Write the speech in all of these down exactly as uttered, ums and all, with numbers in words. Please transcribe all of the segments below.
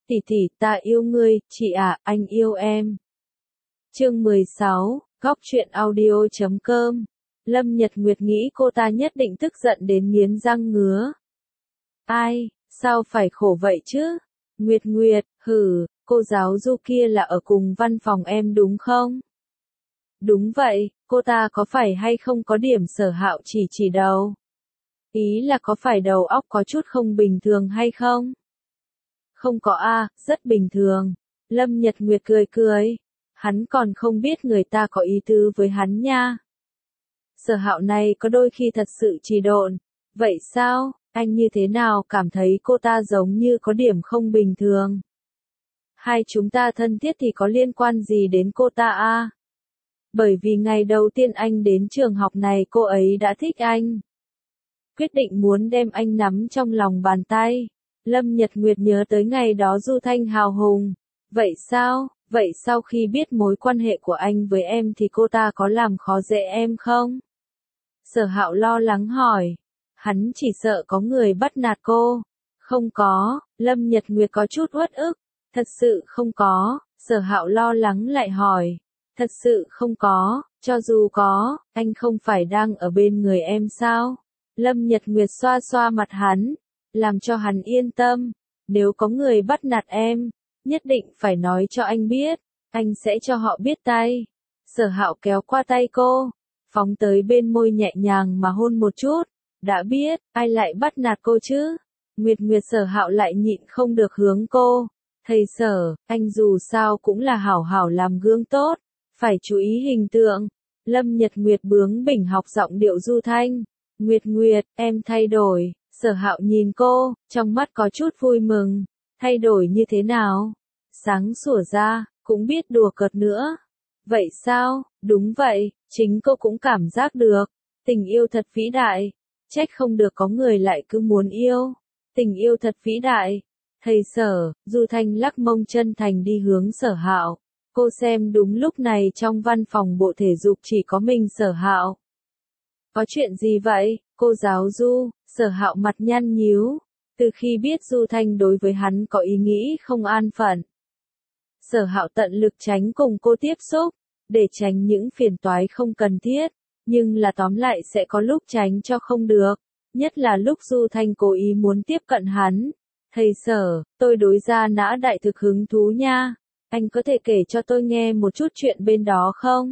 Tỷ tỷ, ta yêu ngươi, chị à, anh yêu em. Chương mười sáu, góc truyện audio chấm com. Lâm Nhật Nguyệt nghĩ cô ta nhất định tức giận đến nghiến răng ngứa. Ai, sao phải khổ vậy chứ? Nguyệt Nguyệt, hử, cô giáo Du kia là ở cùng văn phòng em đúng không? Đúng vậy, cô ta có phải hay không có điểm Sở Hạo chỉ chỉ đầu? Ý là có phải đầu óc có chút không bình thường hay không? Không có a, rất bình thường. Lâm Nhật Nguyệt cười cười. Hắn còn không biết người ta có ý tứ với hắn nha. Sở Hạo này có đôi khi thật sự trì độn. Vậy sao, anh như thế nào cảm thấy cô ta giống như có điểm không bình thường? Hai chúng ta thân thiết thì có liên quan gì đến cô ta a? Bởi vì ngày đầu tiên anh đến trường học này cô ấy đã thích anh. Quyết định muốn đem anh nắm trong lòng bàn tay. Lâm Nhật Nguyệt nhớ tới ngày đó Du Thanh hào hùng. Vậy sao, vậy sau khi biết mối quan hệ của anh với em thì cô ta có làm khó dễ em không? Sở Hạo lo lắng hỏi. Hắn chỉ sợ có người bắt nạt cô. Không có, Lâm Nhật Nguyệt có chút uất ức. Thật sự không có, Sở Hạo lo lắng lại hỏi. Thật sự không có, cho dù có, anh không phải đang ở bên người em sao? Lâm Nhật Nguyệt xoa xoa mặt hắn, làm cho hắn yên tâm. Nếu có người bắt nạt em, nhất định phải nói cho anh biết, anh sẽ cho họ biết tay. Sở Hạo kéo qua tay cô, phóng tới bên môi nhẹ nhàng mà hôn một chút. Đã biết, ai lại bắt nạt cô chứ? Nguyệt Nguyệt Sở Hạo lại nhịn không được hướng cô. Thầy Sở, anh dù sao cũng là hảo hảo làm gương tốt, phải chú ý hình tượng. Lâm Nhật Nguyệt bướng bỉnh học giọng điệu Du Thanh. Nguyệt Nguyệt, em thay đổi. Sở Hạo nhìn cô, trong mắt có chút vui mừng. Thay đổi như thế nào? Sáng sủa ra, cũng biết đùa cợt nữa. Vậy sao? Đúng vậy, chính cô cũng cảm giác được. Tình yêu thật vĩ đại. Trách không được có người lại cứ muốn yêu. Tình yêu thật vĩ đại. Thầy Sở, Du Thanh lắc mông chân thành đi hướng Sở Hạo. Cô xem đúng lúc này trong văn phòng bộ thể dục chỉ có mình Sở Hạo. Có chuyện gì vậy, cô giáo Du? Sở Hạo mặt nhăn nhíu. Từ khi biết Du Thanh đối với hắn có ý nghĩ không an phận, Sở Hạo tận lực tránh cùng cô tiếp xúc, để tránh những phiền toái không cần thiết. Nhưng là tóm lại sẽ có lúc tránh cho không được. Nhất là lúc Du Thanh cố ý muốn tiếp cận hắn. Thầy Sở, tôi đối ra nã đại thực hứng thú nha. Anh có thể kể cho tôi nghe một chút chuyện bên đó không?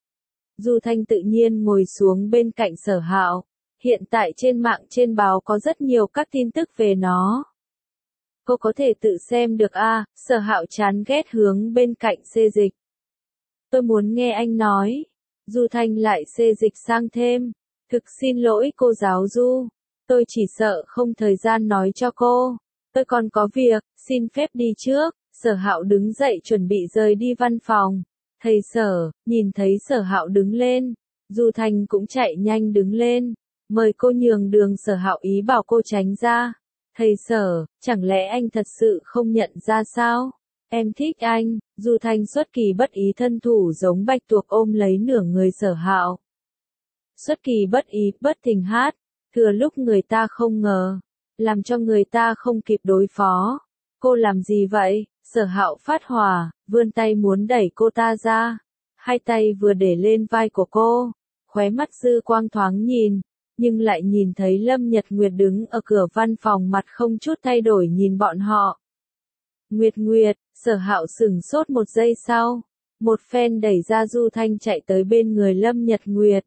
Du Thanh tự nhiên ngồi xuống bên cạnh Sở Hạo. Hiện tại trên mạng trên báo có rất nhiều các tin tức về nó. Cô có thể tự xem được a. À, Sở Hạo chán ghét hướng bên cạnh xê dịch. Tôi muốn nghe anh nói. Du Thanh lại xê dịch sang thêm. Thực xin lỗi cô giáo Du. Tôi chỉ sợ không thời gian nói cho cô. Tôi còn có việc, xin phép đi trước. Sở Hạo đứng dậy chuẩn bị rời đi văn phòng. Thầy Sở, nhìn thấy Sở Hạo đứng lên. Du Thanh cũng chạy nhanh đứng lên. Mời cô nhường đường. Sở Hạo ý bảo cô tránh ra. Thầy Sở, chẳng lẽ anh thật sự không nhận ra sao? Em thích anh. Du Thanh xuất kỳ bất ý thân thủ giống bạch tuộc ôm lấy nửa người Sở Hạo. Xuất kỳ bất ý, bất thình hát. Thừa lúc người ta không ngờ. Làm cho người ta không kịp đối phó. Cô làm gì vậy? Sở Hạo phát hỏa, vươn tay muốn đẩy cô ta ra. Hai tay vừa để lên vai của cô. Khóe mắt dư quang thoáng nhìn. Nhưng lại nhìn thấy Lâm Nhật Nguyệt đứng ở cửa văn phòng mặt không chút thay đổi nhìn bọn họ. Nguyệt Nguyệt, Sở Hạo sửng sốt một giây sau. Một phen đẩy ra Du Thanh chạy tới bên người Lâm Nhật Nguyệt.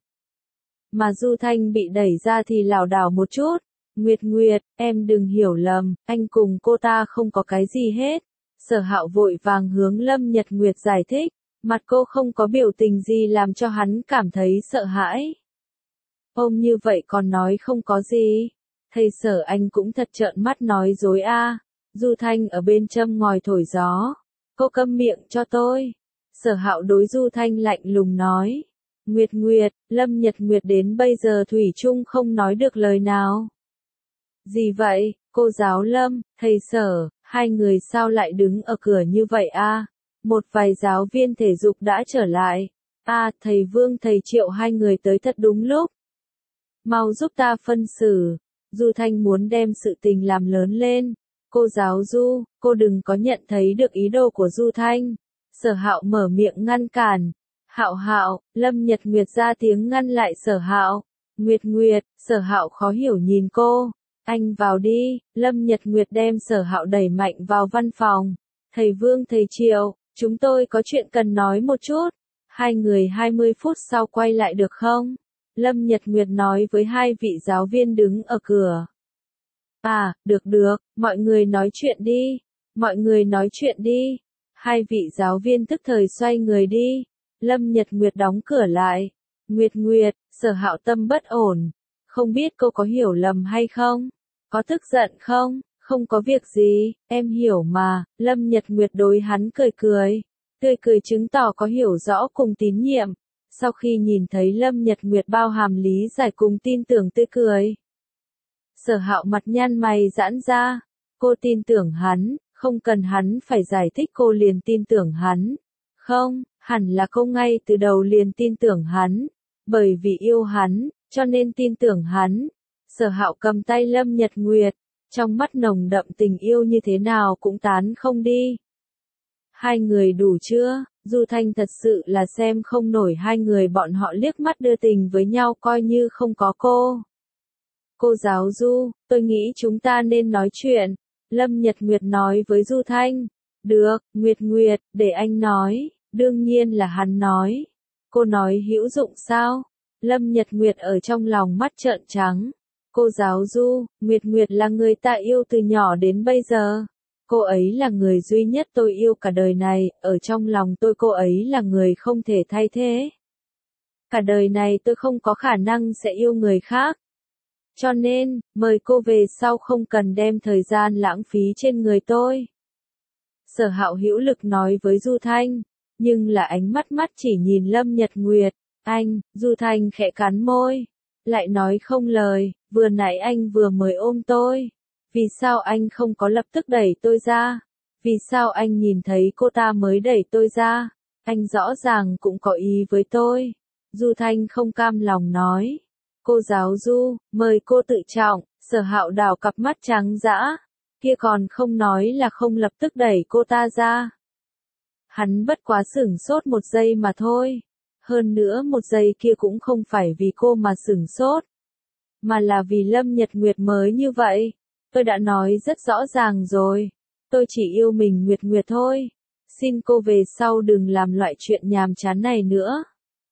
Mà Du Thanh bị đẩy ra thì lảo đảo một chút. Nguyệt Nguyệt, em đừng hiểu lầm, anh cùng cô ta không có cái gì hết. Sở Hạo vội vàng hướng Lâm Nhật Nguyệt giải thích. Mặt cô không có biểu tình gì làm cho hắn cảm thấy sợ hãi. Ôm như vậy còn nói không có gì. Thầy Sở anh cũng thật trợn mắt nói dối a. À. Du Thanh ở bên châm ngòi thổi gió. Cô câm miệng cho tôi. Sở Hạo đối Du Thanh lạnh lùng nói. Nguyệt Nguyệt, Lâm Nhật Nguyệt đến bây giờ thủy chung không nói được lời nào. Gì vậy, cô giáo Lâm, thầy Sở, hai người sao lại đứng ở cửa như vậy a? À? Một vài giáo viên thể dục đã trở lại. A, à, thầy Vương thầy Triệu hai người tới thật đúng lúc. Mau giúp ta phân xử. Du Thanh muốn đem sự tình làm lớn lên. Cô giáo Du, cô đừng có nhận thấy được ý đồ của Du Thanh. Sở Hạo mở miệng ngăn cản. Hạo Hạo, Lâm Nhật Nguyệt ra tiếng ngăn lại Sở Hạo. Nguyệt Nguyệt, Sở Hạo khó hiểu nhìn cô. Anh vào đi, Lâm Nhật Nguyệt đem Sở Hạo đẩy mạnh vào văn phòng. Thầy Vương thầy Triệu, chúng tôi có chuyện cần nói một chút. Hai người hai mươi phút sau quay lại được không? Lâm Nhật Nguyệt nói với hai vị giáo viên đứng ở cửa. À, được được, mọi người nói chuyện đi. Mọi người nói chuyện đi. Hai vị giáo viên tức thời xoay người đi. Lâm Nhật Nguyệt đóng cửa lại. Nguyệt Nguyệt, Sở Hạo tâm bất ổn. Không biết cô có hiểu lầm hay không? Có tức giận không? Không có việc gì, em hiểu mà. Lâm Nhật Nguyệt đối hắn cười cười. Tươi cười chứng tỏ có hiểu rõ cùng tín nhiệm. Sau khi nhìn thấy Lâm Nhật Nguyệt bao hàm lý giải cùng tin tưởng tươi cười. Sở Hạo mặt nhăn mày giãn ra. Cô tin tưởng hắn, không cần hắn phải giải thích cô liền tin tưởng hắn. Không, hẳn là cô ngay từ đầu liền tin tưởng hắn. Bởi vì yêu hắn, cho nên tin tưởng hắn. Sở Hạo cầm tay Lâm Nhật Nguyệt. Trong mắt nồng đậm tình yêu như thế nào cũng tán không đi. Hai người đủ chưa? Du Thanh thật sự là xem không nổi hai người bọn họ liếc mắt đưa tình với nhau coi như không có cô. Cô giáo Du, tôi nghĩ chúng ta nên nói chuyện. Lâm Nhật Nguyệt nói với Du Thanh. Được, Nguyệt Nguyệt, để anh nói. Đương nhiên là hắn nói. Cô nói hữu dụng sao? Lâm Nhật Nguyệt ở trong lòng mắt trợn trắng. Cô giáo Du, Nguyệt Nguyệt là người ta yêu từ nhỏ đến bây giờ. Cô ấy là người duy nhất tôi yêu cả đời này, ở trong lòng tôi cô ấy là người không thể thay thế. Cả đời này tôi không có khả năng sẽ yêu người khác. Cho nên, mời cô về sau không cần đem thời gian lãng phí trên người tôi. Sở Hạo hữu lực nói với Du Thanh, nhưng là ánh mắt mắt chỉ nhìn Lâm Nhật Nguyệt. Anh, Du Thanh khẽ cắn môi, lại nói không lời, vừa nãy anh vừa mới ôm tôi. Vì sao anh không có lập tức đẩy tôi ra? Vì sao anh nhìn thấy cô ta mới đẩy tôi ra? Anh rõ ràng cũng có ý với tôi. Du Thanh không cam lòng nói. Cô giáo Du, mời cô tự trọng. Sở Hạo đảo cặp mắt trắng dã. Kia còn không nói là không lập tức đẩy cô ta ra. Hắn bất quá sửng sốt một giây mà thôi. Hơn nữa một giây kia cũng không phải vì cô mà sửng sốt. Mà là vì Lâm Nhật Nguyệt mới như vậy. Tôi đã nói rất rõ ràng rồi. Tôi chỉ yêu mình Nguyệt Nguyệt thôi. Xin cô về sau đừng làm loại chuyện nhàm chán này nữa.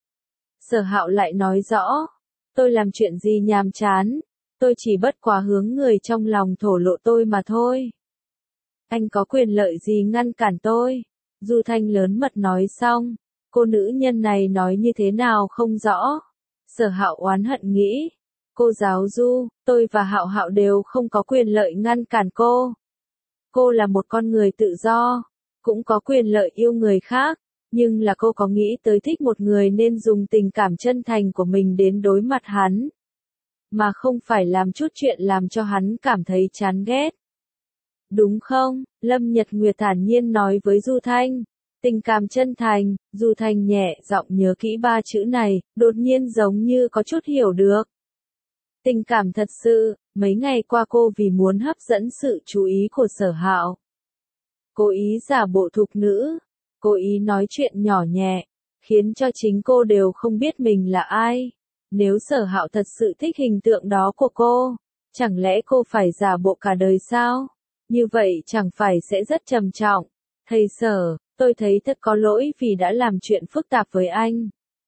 Sở Hạo lại nói rõ. Tôi làm chuyện gì nhàm chán? Tôi chỉ bất quá hướng người trong lòng thổ lộ tôi mà thôi. Anh có quyền lợi gì ngăn cản tôi? Du Thanh lớn mật nói xong. Cô nữ nhân này nói như thế nào không rõ. Sở Hạo oán hận nghĩ. Cô giáo Du, tôi và Hạo Hạo đều không có quyền lợi ngăn cản cô. Cô là một con người tự do, cũng có quyền lợi yêu người khác, nhưng là cô có nghĩ tới thích một người nên dùng tình cảm chân thành của mình đến đối mặt hắn, mà không phải làm chút chuyện làm cho hắn cảm thấy chán ghét. Đúng không? Lâm Nhật Nguyệt thản nhiên nói với Du Thanh. Tình cảm chân thành. Du Thanh nhẹ giọng nhớ kỹ ba chữ này, đột nhiên giống như có chút hiểu được. Tình cảm thật sự. Mấy ngày qua cô vì muốn hấp dẫn sự chú ý của Sở Hạo, cố ý giả bộ thục nữ, cố ý nói chuyện nhỏ nhẹ, khiến cho chính cô đều không biết mình là ai. Nếu Sở Hạo thật sự thích hình tượng đó của cô, chẳng lẽ cô phải giả bộ cả đời sao? Như vậy chẳng phải sẽ rất trầm trọng. Thầy Sở, tôi thấy thật có lỗi vì đã làm chuyện phức tạp với anh.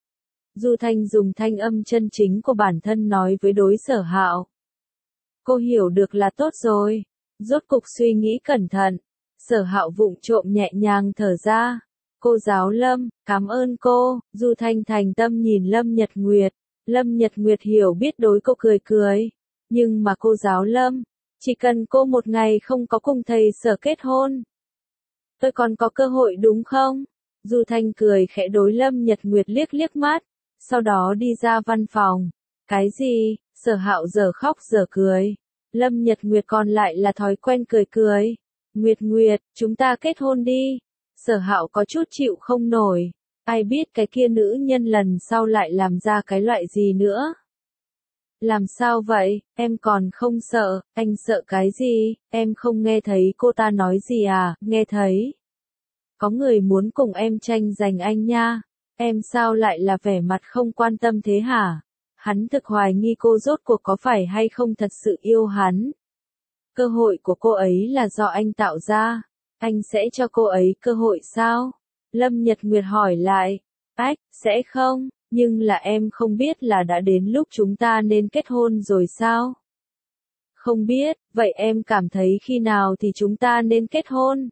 Du Thanh dùng thanh âm chân chính của bản thân nói với đối Sở Hạo. Cô hiểu được là tốt rồi. Rốt cục suy nghĩ cẩn thận. Sở Hạo vụng trộm nhẹ nhàng thở ra. Cô giáo Lâm, cảm ơn cô. Du Thanh thành tâm nhìn Lâm Nhật Nguyệt. Lâm Nhật Nguyệt hiểu biết đối cô cười cười. Nhưng mà cô giáo Lâm, chỉ cần cô một ngày không có cùng thầy Sở kết hôn, tôi còn có cơ hội đúng không? Du Thanh cười khẽ đối Lâm Nhật Nguyệt liếc liếc mắt. Sau đó đi ra văn phòng. Cái gì? Sở Hạo giờ khóc giờ cười. Lâm Nhật Nguyệt còn lại là thói quen cười cười. Nguyệt Nguyệt, chúng ta kết hôn đi. Sở Hạo có chút chịu không nổi. Ai biết cái kia nữ nhân lần sau lại làm ra cái loại gì nữa. Làm sao vậy, em còn không sợ, anh sợ cái gì, em không nghe thấy cô ta nói gì à, nghe thấy. Có người muốn cùng em tranh giành anh nha, em sao lại là vẻ mặt không quan tâm thế hả? Hắn thực hoài nghi cô rốt cuộc có phải hay không thật sự yêu hắn. Cơ hội của cô ấy là do anh tạo ra, anh sẽ cho cô ấy cơ hội sao? Lâm Nhật Nguyệt hỏi lại, ách, sẽ không, nhưng là em không biết là đã đến lúc chúng ta nên kết hôn rồi sao? Không biết, vậy em cảm thấy khi nào thì chúng ta nên kết hôn?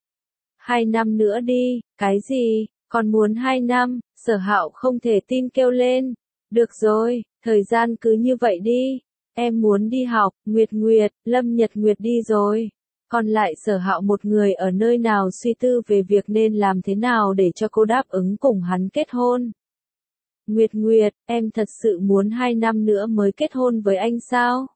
Hai năm nữa đi, cái gì, còn muốn hai năm, Sở Hạo không thể tin kêu lên. Được rồi, thời gian cứ như vậy đi. Em muốn đi học, Nguyệt Nguyệt, Lâm Nhật Nguyệt đi rồi. Còn lại Sở Hạo một người ở nơi nào suy tư về việc nên làm thế nào để cho cô đáp ứng cùng hắn kết hôn. Nguyệt Nguyệt, em thật sự muốn hai năm nữa mới kết hôn với anh sao?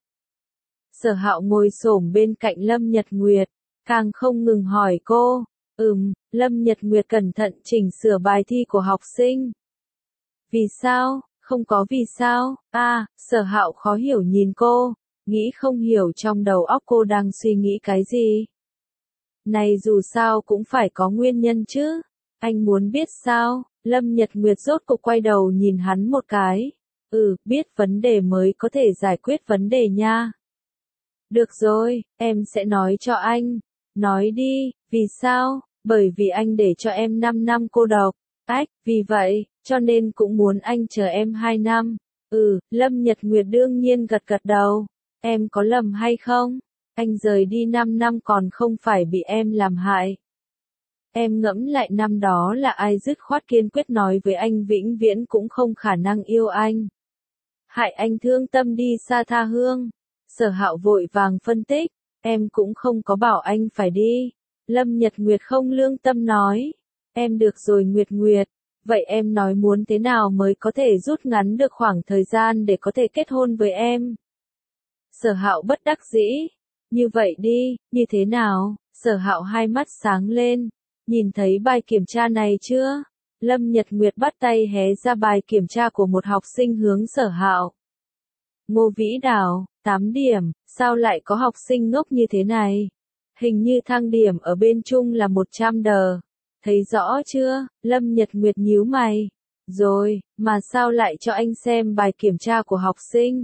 Sở Hạo ngồi xổm bên cạnh Lâm Nhật Nguyệt, càng không ngừng hỏi cô. Ừm, Lâm Nhật Nguyệt cẩn thận chỉnh sửa bài thi của học sinh. Vì sao? Không có vì sao? À, Sở Hạo khó hiểu nhìn cô, nghĩ không hiểu trong đầu óc cô đang suy nghĩ cái gì. Này dù sao cũng phải có nguyên nhân chứ. Anh muốn biết sao? Lâm Nhật Nguyệt rốt cục quay đầu nhìn hắn một cái. Ừ, biết vấn đề mới có thể giải quyết vấn đề nha. Được rồi, em sẽ nói cho anh. Nói đi, vì sao? Bởi vì anh để cho em năm năm cô độc. Ách, vì vậy, cho nên cũng muốn anh chờ em hai năm. Ừ, Lâm Nhật Nguyệt đương nhiên gật gật đầu. Em có lầm hay không? Anh rời đi năm năm còn không phải bị em làm hại. Em ngẫm lại năm đó là ai dứt khoát kiên quyết nói với anh vĩnh viễn cũng không khả năng yêu anh. Hại anh thương tâm đi xa tha hương. Sở Hạo vội vàng phân tích, em cũng không có bảo anh phải đi. Lâm Nhật Nguyệt không lương tâm nói, em được rồi Nguyệt Nguyệt, vậy em nói muốn thế nào mới có thể rút ngắn được khoảng thời gian để có thể kết hôn với em. Sở Hạo bất đắc dĩ, như vậy đi, như thế nào? Sở Hạo hai mắt sáng lên, nhìn thấy bài kiểm tra này chưa? Lâm Nhật Nguyệt bắt tay hé ra bài kiểm tra của một học sinh hướng Sở Hạo. Ngô Vĩ Đào, tám điểm, sao lại có học sinh ngốc như thế này? Hình như thang điểm ở bên Trung là một trăm đờ. Thấy rõ chưa? Lâm Nhật Nguyệt nhíu mày. Rồi, mà sao lại cho anh xem bài kiểm tra của học sinh?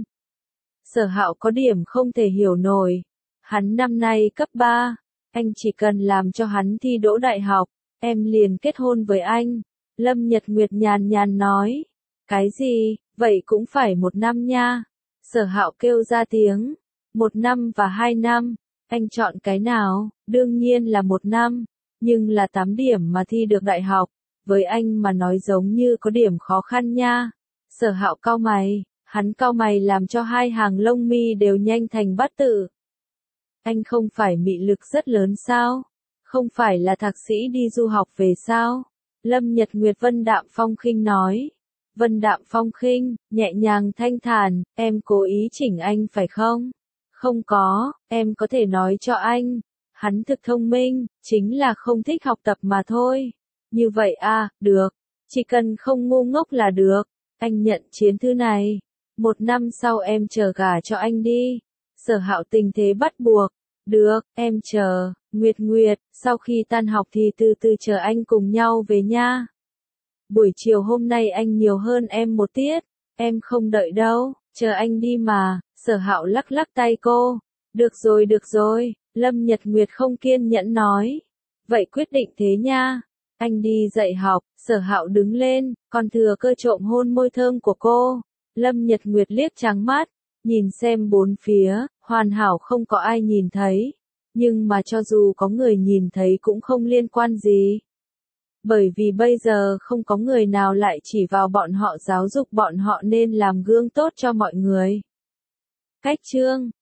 Sở Hạo có điểm không thể hiểu nổi. Hắn năm nay cấp ba, anh chỉ cần làm cho hắn thi đỗ đại học, em liền kết hôn với anh. Lâm Nhật Nguyệt nhàn nhàn nói. Cái gì, vậy cũng phải một năm nha. Sở Hạo kêu ra tiếng. Một năm và hai năm. Anh chọn cái nào? Đương nhiên là một năm. Nhưng là tám điểm mà thi được đại học. Với anh mà nói giống như có điểm khó khăn nha. Sở Hạo cau mày. Hắn cau mày làm cho hai hàng lông mi đều nhanh thành bát tự. Anh không phải mị lực rất lớn sao? Không phải là thạc sĩ đi du học về sao? Lâm Nhật Nguyệt Vân đạm phong khinh nói. Vân đạm phong khinh, nhẹ nhàng thanh thản, em cố ý chỉnh anh phải không? Không có, em có thể nói cho anh. Hắn thực thông minh, chính là không thích học tập mà thôi. Như vậy à, được. Chỉ cần không ngu ngốc là được. Anh nhận chiến thư này. Một năm sau em chờ gả cho anh đi. Sở Hạo tình thế bắt buộc. Được, em chờ. Nguyệt Nguyệt, sau khi tan học thì từ từ chờ anh cùng nhau về nha. Buổi chiều hôm nay anh nhiều hơn em một tiết. Em không đợi đâu, chờ anh đi mà. Sở Hạo lắc lắc tay cô. Được rồi được rồi, Lâm Nhật Nguyệt không kiên nhẫn nói. Vậy quyết định thế nha. Anh đi dạy học, Sở Hạo đứng lên, còn thừa cơ trộm hôn môi thơm của cô. Lâm Nhật Nguyệt liếc trắng mắt, nhìn xem bốn phía, hoàn hảo không có ai nhìn thấy. Nhưng mà cho dù có người nhìn thấy cũng không liên quan gì. Bởi vì bây giờ không có người nào lại chỉ vào bọn họ giáo dục bọn họ nên làm gương tốt cho mọi người. Cách chương